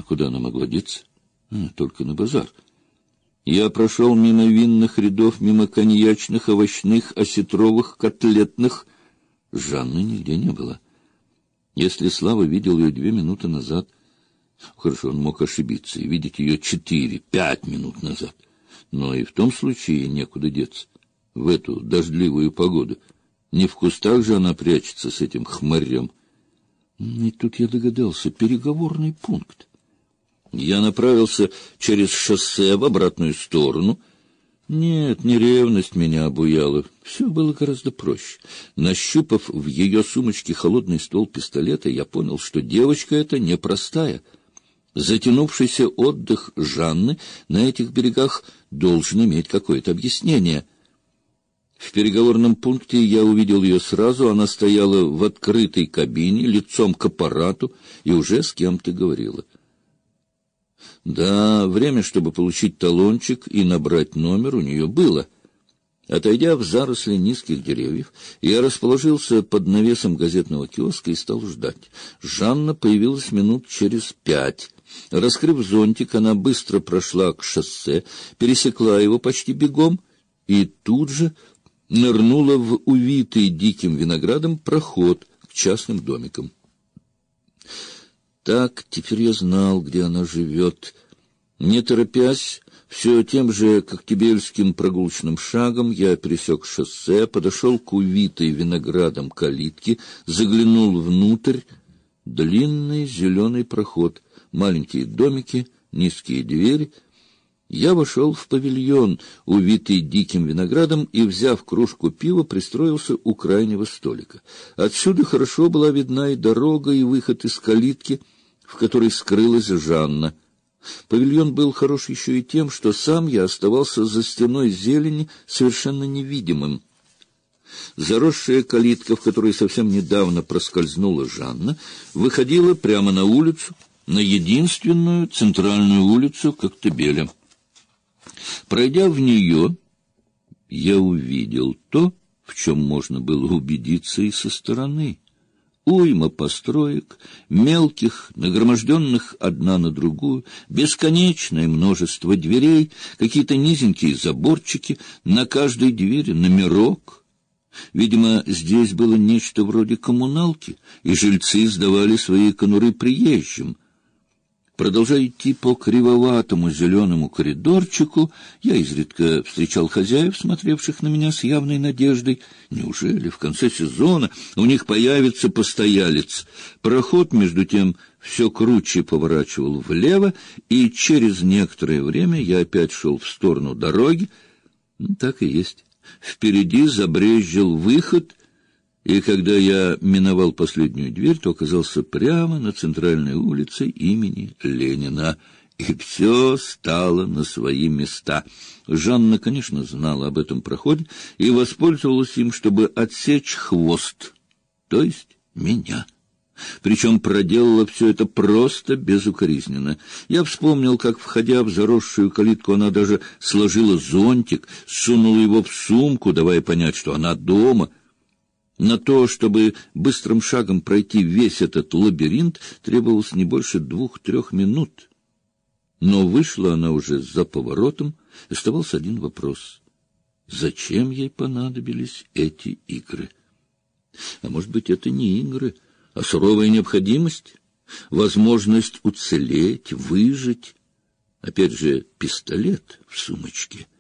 куда она могла деться? Только на базар. Я прошел мимо винных рядов, мимо коньячных, овощных, осетровых, котлетных. Жанны нигде не было. Если Слава видел ее 2 минуты назад, хорошо, он мог ошибиться и видеть ее 4-5 минут назад. Но и в том случае некуда деться. В эту дождливую погоду. Не в кустах же она прячется с этим хмырем. И тут я догадался, переговорный пункт. Я направился через шоссе в обратную сторону. Нет, не ревность меня обуяла. Все было гораздо проще. Нащупав в ее сумочке холодный ствол пистолета, я понял, что девочка эта непростая. Затянувшийся отдых Жанны на этих берегах должен иметь какое-то объяснение. В переговорном пункте я увидел ее сразу. Она стояла в открытой кабине, лицом к аппарату, и уже с кем-то говорила. Да, время, чтобы получить талончик и набрать номер, у нее было. Отойдя в заросли низких деревьев, я расположился под навесом газетного киоска и стал ждать. Жанна появилась минут через 5. Раскрыв зонтик, она быстро прошла к шоссе, пересекла его почти бегом и тут же нырнула в увитый диким виноградом проход к частным домикам. Так, теперь я знал, где она живет. Не торопясь, все тем же коктебельским прогулочным шагом я пересек шоссе, подошел к увитой виноградом калитке, заглянул внутрь. Длинный зеленый проход, маленькие домики, низкие двери. Я вошел в павильон, увитый диким виноградом, и, взяв кружку пива, пристроился у крайнего столика. Отсюда хорошо была видна и дорога, и выход из калитки, в которой скрылась Жанна. Павильон был хорош еще и тем, что сам я оставался за стеной зелени совершенно невидимым. Заросшая калитка, в которой совсем недавно проскользнула Жанна, выходила прямо на улицу, на единственную центральную улицу Коктебеля. Пройдя в нее, я увидел то, в чем можно было убедиться и со стороны. Уйма построек, мелких, нагроможденных одна на другую, бесконечное множество дверей, какие-то низенькие заборчики, на каждой двери номерок. Видимо, здесь было нечто вроде коммуналки, и жильцы сдавали свои конуры приезжим. Продолжая идти по кривоватому зеленому коридорчику, я изредка встречал хозяев, смотревших на меня с явной надеждой. Неужели в конце сезона у них появится постоялец? Проход, между тем, все круче поворачивал влево, и через некоторое время я опять шел в сторону дороги. Так и есть. Впереди забрезжил выход, и когда я миновал последнюю дверь, то оказался прямо на центральной улице имени Ленина, и все стало на свои места. Жанна, конечно, знала об этом проходе и воспользовалась им, чтобы отсечь хвост, то есть меня. Причем проделала все это просто безукоризненно. Я вспомнил, как, входя в заросшую калитку, она даже сложила зонтик, сунула его в сумку, давая понять, что она дома. На то, чтобы быстрым шагом пройти весь этот лабиринт, требовалось не больше 2-3 минут. Но вышла она уже за поворотом, оставался один вопрос: зачем ей понадобились эти игры? А может быть, это не игры, а суровая необходимость, возможность уцелеть, выжить. Опять же, пистолет в сумочке.